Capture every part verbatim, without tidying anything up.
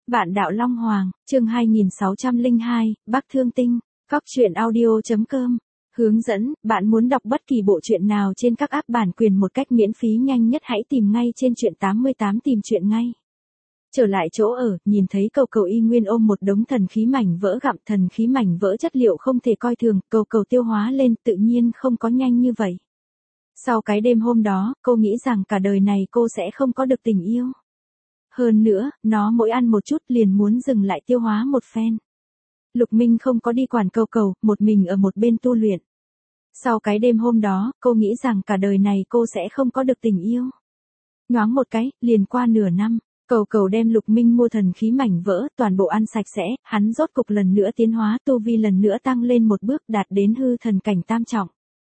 Vạn đạo Long Hoàng, chương hai nghìn sáu trăm lẻ hai, Bắc Thương Tinh, Cóc truyện audio chấm com. Hướng dẫn, bạn muốn đọc bất kỳ bộ truyện nào trên các app bản quyền một cách miễn phí nhanh nhất hãy tìm ngay trên truyện tám mươi tám tìm truyện ngay. Trở lại chỗ ở, nhìn thấy Cầu Cầu y nguyên ôm một đống thần khí mảnh vỡ gặm, thần khí mảnh vỡ chất liệu không thể coi thường, Cầu Cầu tiêu hóa lên tự nhiên không có nhanh như vậy. Sau cái đêm hôm đó, cô nghĩ rằng cả đời này cô sẽ không có được tình yêu. Hơn nữa, nó mỗi ăn một chút liền muốn dừng lại tiêu hóa một phen. Lục Minh không có đi quản Cầu Cầu, một mình ở một bên tu luyện. Sau cái đêm hôm đó, cô nghĩ rằng cả đời này cô sẽ không có được tình yêu. Nhoáng một cái, liền qua nửa năm, Cầu Cầu đem Lục Minh mua thần khí mảnh vỡ, toàn bộ ăn sạch sẽ, hắn rốt cục lần nữa tiến hóa tu vi lần nữa tăng lên một bước đạt đến hư thần cảnh tam trọng.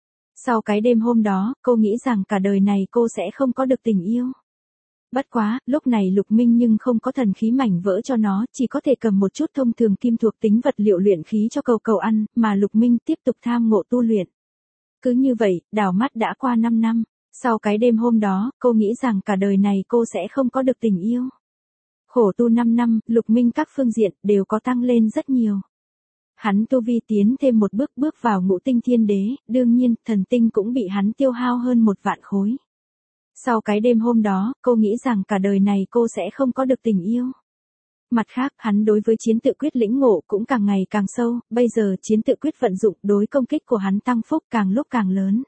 Sau cái đêm hôm đó, cô nghĩ rằng cả đời này cô sẽ không có được tình yêu. Bất quá, lúc này Lục Minh nhưng không có thần khí mảnh vỡ cho nó, chỉ có thể cầm một chút thông thường kim thuộc tính vật liệu luyện khí cho Cầu Cầu ăn, mà Lục Minh tiếp tục tham ngộ tu luyện. Cứ như vậy, đảo mắt đã qua năm năm, sau cái đêm hôm đó, cô nghĩ rằng cả đời này cô sẽ không có được tình yêu. Khổ tu năm năm, Lục Minh các phương diện đều có tăng lên rất nhiều. Hắn tu vi tiến thêm một bước bước vào ngũ tinh thiên đế, đương nhiên, thần tinh cũng bị hắn tiêu hao hơn một vạn khối. Sau cái đêm hôm đó, cô nghĩ rằng cả đời này cô sẽ không có được tình yêu. Mặt khác, hắn đối với chiến tự quyết lĩnh ngộ cũng càng ngày càng sâu, bây giờ chiến tự quyết vận dụng đối công kích của hắn tăng phúc càng lúc càng lớn.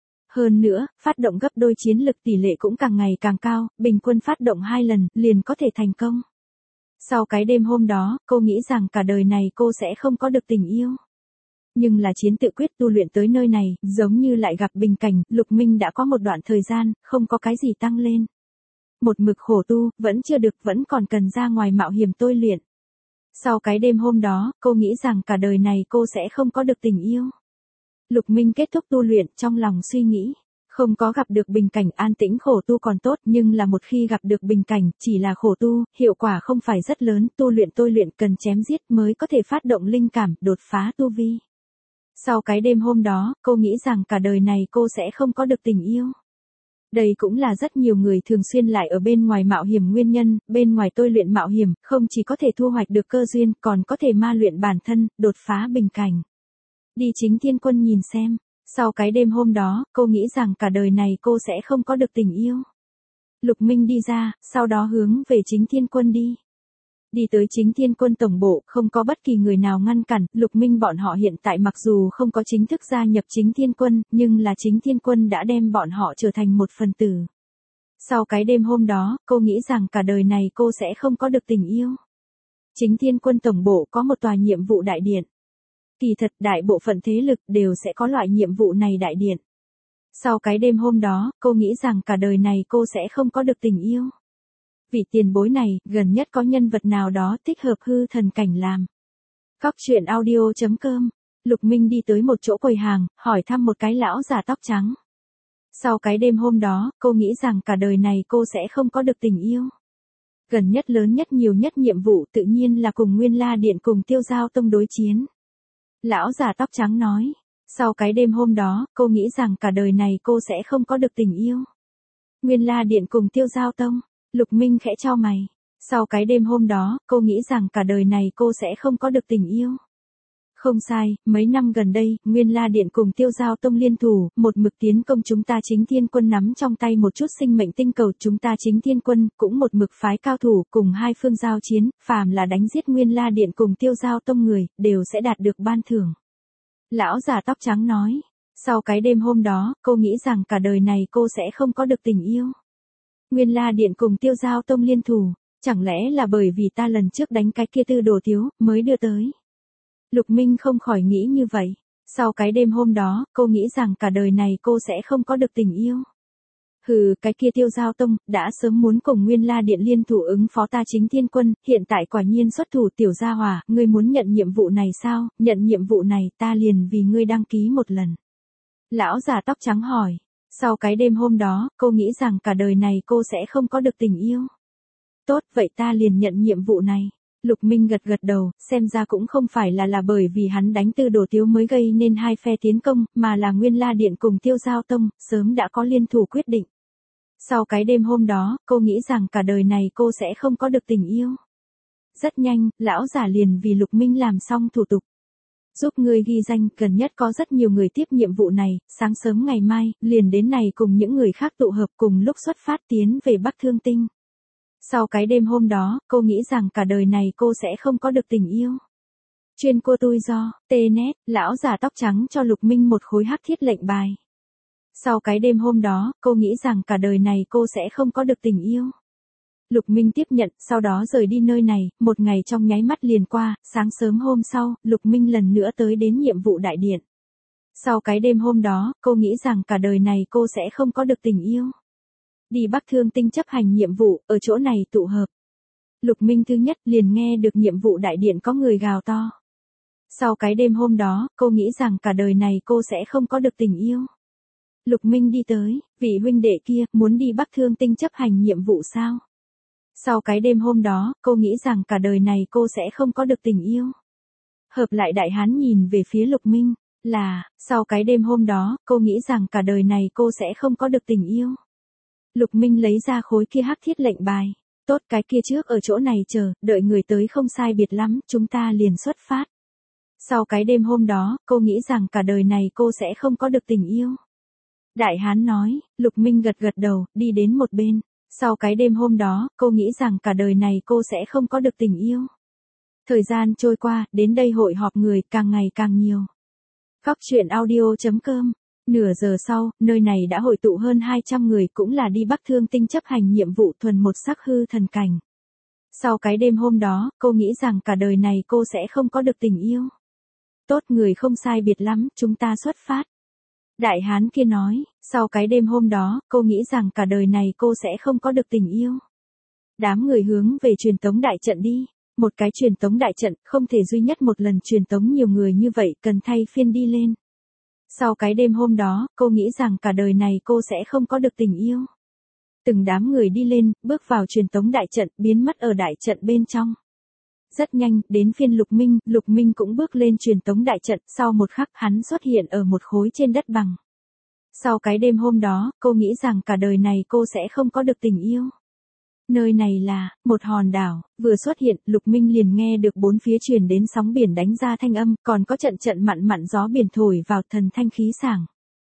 Hơn nữa, phát động gấp đôi chiến lực tỷ lệ cũng càng ngày càng cao, bình quân phát động hai lần, liền có thể thành công. Sau cái đêm hôm đó, cô nghĩ rằng cả đời này cô sẽ không có được tình yêu. Nhưng là chiến tự quyết tu luyện tới nơi này, giống như lại gặp bình cảnh, Lục Minh đã có một đoạn thời gian, không có cái gì tăng lên. Một mực khổ tu, vẫn chưa được, vẫn còn cần ra ngoài mạo hiểm tôi luyện. Sau cái đêm hôm đó, cô nghĩ rằng cả đời này cô sẽ không có được tình yêu. Lục Minh kết thúc tu luyện, trong lòng suy nghĩ. Không có gặp được bình cảnh an tĩnh khổ tu còn tốt, nhưng là một khi gặp được bình cảnh, chỉ là khổ tu, hiệu quả không phải rất lớn, tu luyện tôi luyện cần chém giết mới có thể phát động linh cảm, đột phá tu vi. Sau cái đêm hôm đó, cô nghĩ rằng cả đời này cô sẽ không có được tình yêu. Đây cũng là rất nhiều người thường xuyên lại ở bên ngoài mạo hiểm nguyên nhân, bên ngoài tôi luyện mạo hiểm, không chỉ có thể thu hoạch được cơ duyên, còn có thể ma luyện bản thân, đột phá bình cảnh. Đi Chính Thiên Quân nhìn xem. Sau cái đêm hôm đó, cô nghĩ rằng cả đời này cô sẽ không có được tình yêu. Lục Minh đi ra, sau đó hướng về Chính Thiên Quân đi. Đi tới Chính Thiên Quân tổng bộ, không có bất kỳ người nào ngăn cản, Lục Minh bọn họ hiện tại mặc dù không có chính thức gia nhập Chính Thiên Quân, nhưng là Chính Thiên Quân đã đem bọn họ trở thành một phần tử. Sau cái đêm hôm đó, cô nghĩ rằng cả đời này cô sẽ không có được tình yêu. Chính Thiên Quân tổng bộ có một tòa nhiệm vụ đại điện. Kỳ thật, đại bộ phận thế lực đều sẽ có loại nhiệm vụ này đại điện. Sau cái đêm hôm đó, cô nghĩ rằng cả đời này cô sẽ không có được tình yêu. Vị tiền bối này, gần nhất có nhân vật nào đó thích hợp hư thần cảnh làm. Cóc truyện audio chấm com. Lục Minh đi tới một chỗ quầy hàng, hỏi thăm một cái lão già tóc trắng. Sau cái đêm hôm đó, cô nghĩ rằng cả đời này cô sẽ không có được tình yêu. Gần nhất lớn nhất nhiều nhất nhiệm vụ tự nhiên là cùng Nguyên La Điện cùng Tiêu Giao Tông đối chiến. Lão già tóc trắng nói, sau cái đêm hôm đó, cô nghĩ rằng cả đời này cô sẽ không có được tình yêu. Nguyên La Điện cùng Tiêu Giao Tông, Lục Minh khẽ chau mày. Sau cái đêm hôm đó, cô nghĩ rằng cả đời này cô sẽ không có được tình yêu. Không sai, mấy năm gần đây, Nguyên La Điện cùng Tiêu Giao Tông liên thủ, một mực tiến công chúng ta Chính Thiên Quân nắm trong tay một chút sinh mệnh tinh cầu, chúng ta Chính Thiên Quân cũng một mực phái cao thủ cùng hai phương giao chiến, phàm là đánh giết Nguyên La Điện cùng Tiêu Giao Tông người, đều sẽ đạt được ban thưởng. Lão già tóc trắng nói, sau cái đêm hôm đó, cô nghĩ rằng cả đời này cô sẽ không có được tình yêu. Nguyên La Điện cùng Tiêu Giao Tông liên thủ, chẳng lẽ là bởi vì ta lần trước đánh cái kia tư đồ thiếu, mới đưa tới. Lục Minh không khỏi nghĩ như vậy. Sau cái đêm hôm đó, cô nghĩ rằng cả đời này cô sẽ không có được tình yêu. Hừ, cái kia Tiêu Giao Tông, đã sớm muốn cùng Nguyên La Điện liên thủ ứng phó ta Chính Thiên Quân, hiện tại quả nhiên xuất thủ tiểu gia hỏa, ngươi muốn nhận nhiệm vụ này sao, nhận nhiệm vụ này ta liền vì ngươi đăng ký một lần. Lão già tóc trắng hỏi, sau cái đêm hôm đó, cô nghĩ rằng cả đời này cô sẽ không có được tình yêu. Tốt, vậy ta liền nhận nhiệm vụ này. Lục Minh gật gật đầu, xem ra cũng không phải là là bởi vì hắn đánh tư đồ tiếu mới gây nên hai phe tiến công, mà là Nguyên La Điện cùng Tiêu Giao Tông, sớm đã có liên thủ quyết định. Sau cái đêm hôm đó, cô nghĩ rằng cả đời này cô sẽ không có được tình yêu. Rất nhanh, lão giả liền vì Lục Minh làm xong thủ tục. Giúp ngươi ghi danh, gần nhất có rất nhiều người tiếp nhiệm vụ này, sáng sớm ngày mai, liền đến này cùng những người khác tụ hợp cùng lúc xuất phát tiến về Bắc Thương Tinh. Sau cái đêm hôm đó, cô nghĩ rằng cả đời này cô sẽ không có được tình yêu. Chuyên cô tôi do, tê nét, lão giả tóc trắng cho Lục Minh một khối hắc thiết lệnh bài. Sau cái đêm hôm đó, cô nghĩ rằng cả đời này cô sẽ không có được tình yêu. Lục Minh tiếp nhận, sau đó rời đi nơi này, một ngày trong nháy mắt liền qua, sáng sớm hôm sau, Lục Minh lần nữa tới đến nhiệm vụ đại điện. Sau cái đêm hôm đó, cô nghĩ rằng cả đời này cô sẽ không có được tình yêu. Đi Bắc Thương Tinh chấp hành nhiệm vụ, ở chỗ này tụ hợp. Lục Minh thứ nhất liền nghe được nhiệm vụ đại điện có người gào to. Sau cái đêm hôm đó, cô nghĩ rằng cả đời này cô sẽ không có được tình yêu. Lục Minh đi tới, vị huynh đệ kia, muốn đi Bắc Thương Tinh chấp hành nhiệm vụ sao? Sau cái đêm hôm đó, cô nghĩ rằng cả đời này cô sẽ không có được tình yêu. Hợp lại đại hán nhìn về phía Lục Minh, là, sau cái đêm hôm đó, cô nghĩ rằng cả đời này cô sẽ không có được tình yêu. Lục Minh lấy ra khối kia hắc thiết lệnh bài. Tốt, cái kia trước ở chỗ này chờ, đợi người tới không sai biệt lắm, chúng ta liền xuất phát. Sau cái đêm hôm đó, cô nghĩ rằng cả đời này cô sẽ không có được tình yêu. Đại hán nói, Lục Minh gật gật đầu, đi đến một bên. Sau cái đêm hôm đó, cô nghĩ rằng cả đời này cô sẽ không có được tình yêu. Thời gian trôi qua, đến đây hội họp người càng ngày càng nhiều. Góc truyện audio chấm com. Nửa giờ sau, nơi này đã hội tụ hơn hai trăm người cũng là đi Bắc Thương Tinh chấp hành nhiệm vụ thuần một sắc hư thần cảnh. Sau cái đêm hôm đó, cô nghĩ rằng cả đời này cô sẽ không có được tình yêu. Tốt, người không sai biệt lắm, chúng ta xuất phát. Đại hán kia nói, sau cái đêm hôm đó, cô nghĩ rằng cả đời này cô sẽ không có được tình yêu. Đám người hướng về truyền tống đại trận đi. Một cái truyền tống đại trận, không thể duy nhất một lần truyền tống nhiều người như vậy, cần thay phiên đi lên. Sau cái đêm hôm đó, cô nghĩ rằng cả đời này cô sẽ không có được tình yêu. Từng đám người đi lên, bước vào truyền tống đại trận, biến mất ở đại trận bên trong. Rất nhanh, đến phiên Lục Minh, Lục Minh cũng bước lên truyền tống đại trận, sau một khắc hắn xuất hiện ở một khối trên đất bằng. Sau cái đêm hôm đó, cô nghĩ rằng cả đời này cô sẽ không có được tình yêu. Nơi này là, một hòn đảo, vừa xuất hiện, Lục Minh liền nghe được bốn phía truyền đến sóng biển đánh ra thanh âm, còn có trận trận mặn mặn gió biển thổi vào thần thanh khí sảng.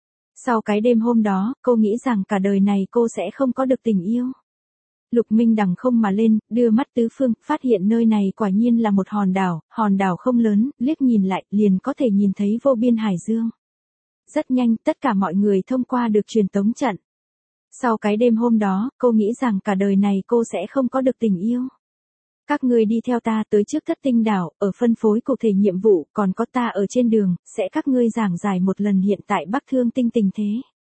Sau cái đêm hôm đó, cô nghĩ rằng cả đời này cô sẽ không có được tình yêu. Lục Minh đằng không mà lên, đưa mắt tứ phương, phát hiện nơi này quả nhiên là một hòn đảo, hòn đảo không lớn, liếc nhìn lại, liền có thể nhìn thấy vô biên hải dương. Rất nhanh, tất cả mọi người thông qua được truyền tống trận. Sau cái đêm hôm đó, cô nghĩ rằng cả đời này cô sẽ không có được tình yêu. Các ngươi đi theo ta tới trước Thất Tinh đảo, ở phân phối cụ thể nhiệm vụ, còn có ta ở trên đường, sẽ các ngươi giảng giải một lần hiện tại Bắc Thương Tinh tình thế.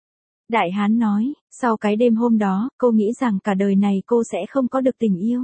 Đại hán nói, sau cái đêm hôm đó, cô nghĩ rằng cả đời này cô sẽ không có được tình yêu.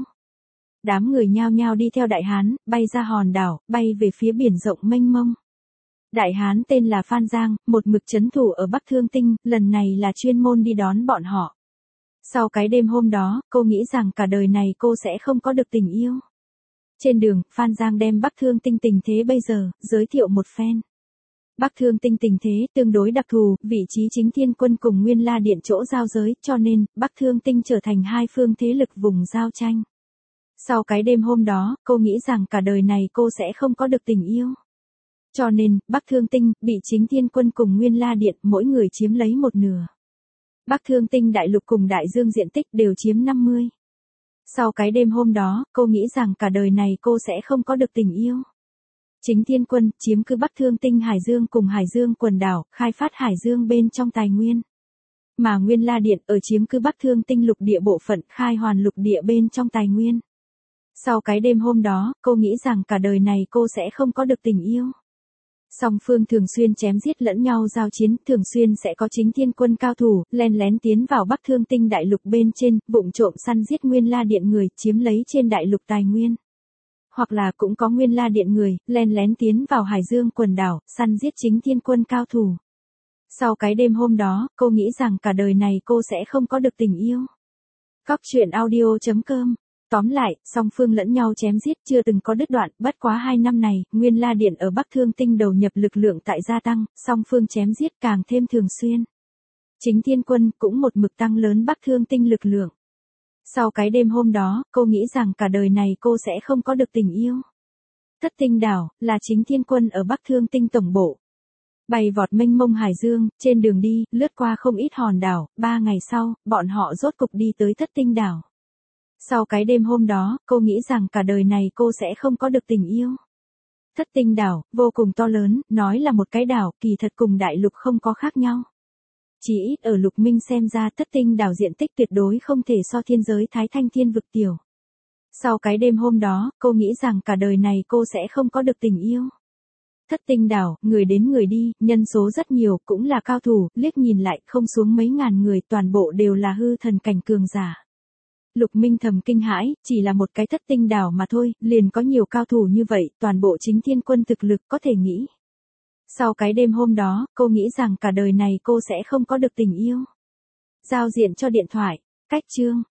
Đám người nhao nhao đi theo đại hán, bay ra hòn đảo, bay về phía biển rộng mênh mông. Đại hán tên là Phan Giang, một mực trấn thủ ở Bắc Thương Tinh, lần này là chuyên môn đi đón bọn họ. Sau cái đêm hôm đó, cô nghĩ rằng cả đời này cô sẽ không có được tình yêu. Trên đường, Phan Giang đem Bắc Thương Tinh tình thế bây giờ, giới thiệu một phen. Bắc Thương Tinh tình thế tương đối đặc thù, vị trí chính thiên quân cùng Nguyên La Điện chỗ giao giới, cho nên, Bắc Thương Tinh trở thành hai phương thế lực vùng giao tranh. Sau cái đêm hôm đó, cô nghĩ rằng cả đời này cô sẽ không có được tình yêu. Cho nên, Bắc Thương Tinh, bị chính thiên quân cùng Nguyên La Điện, mỗi người chiếm lấy một nửa. Bắc Thương Tinh đại lục cùng đại dương diện tích đều chiếm năm mươi. Sau cái đêm hôm đó, cô nghĩ rằng cả đời này cô sẽ không có được tình yêu. Chính thiên quân, chiếm cứ Bắc Thương Tinh Hải Dương cùng Hải Dương quần đảo, khai phát Hải Dương bên trong tài nguyên. Mà Nguyên La Điện, ở chiếm cứ Bắc Thương Tinh lục địa bộ phận, khai hoàn lục địa bên trong tài nguyên. Sau cái đêm hôm đó, cô nghĩ rằng cả đời này cô sẽ không có được tình yêu. Song phương thường xuyên chém giết lẫn nhau giao chiến, thường xuyên sẽ có chính thiên quân cao thủ, len lén tiến vào Bắc Thương Tinh đại lục bên trên, vụng trộm săn giết Nguyên La Điện người, chiếm lấy trên đại lục tài nguyên. Hoặc là cũng có Nguyên La Điện người, len lén tiến vào Hải Dương quần đảo, săn giết chính thiên quân cao thủ. Sau cái đêm hôm đó, cô nghĩ rằng cả đời này cô sẽ không có được tình yêu. Góc truyện audio chấm com. Tóm lại, song phương lẫn nhau chém giết chưa từng có đứt đoạn, bất quá hai năm này, Nguyên La Điện ở Bắc Thương Tinh đầu nhập lực lượng tại gia tăng, song phương chém giết càng thêm thường xuyên. Chính thiên quân cũng một mực tăng lớn Bắc Thương Tinh lực lượng. Sau cái đêm hôm đó, cô nghĩ rằng cả đời này cô sẽ không có được tình yêu. Thất tinh đảo, là chính thiên quân ở Bắc Thương Tinh tổng bộ. Bay vọt mênh mông hải dương, trên đường đi, lướt qua không ít hòn đảo, ba ngày sau, bọn họ rốt cục đi tới thất tinh đảo. Sau cái đêm hôm đó, cô nghĩ rằng cả đời này cô sẽ không có được tình yêu. Thất tinh đảo, vô cùng to lớn, nói là một cái đảo, kỳ thật cùng đại lục không có khác nhau. Chỉ ít ở Lục Minh xem ra thất tinh đảo diện tích tuyệt đối không thể so thiên giới Thái Thanh Thiên vực tiểu. Sau cái đêm hôm đó, cô nghĩ rằng cả đời này cô sẽ không có được tình yêu. Thất tinh đảo, người đến người đi, nhân số rất nhiều, cũng là cao thủ, liếc nhìn lại, không xuống mấy ngàn người, toàn bộ đều là hư thần cảnh cường giả. Lục Minh thầm kinh hãi, chỉ là một cái thất tinh đảo mà thôi, liền có nhiều cao thủ như vậy, toàn bộ chính thiên quân thực lực có thể nghĩ. Sau cái đêm hôm đó, cô nghĩ rằng cả đời này cô sẽ không có được tình yêu. Giao diện cho điện thoại, cách chương.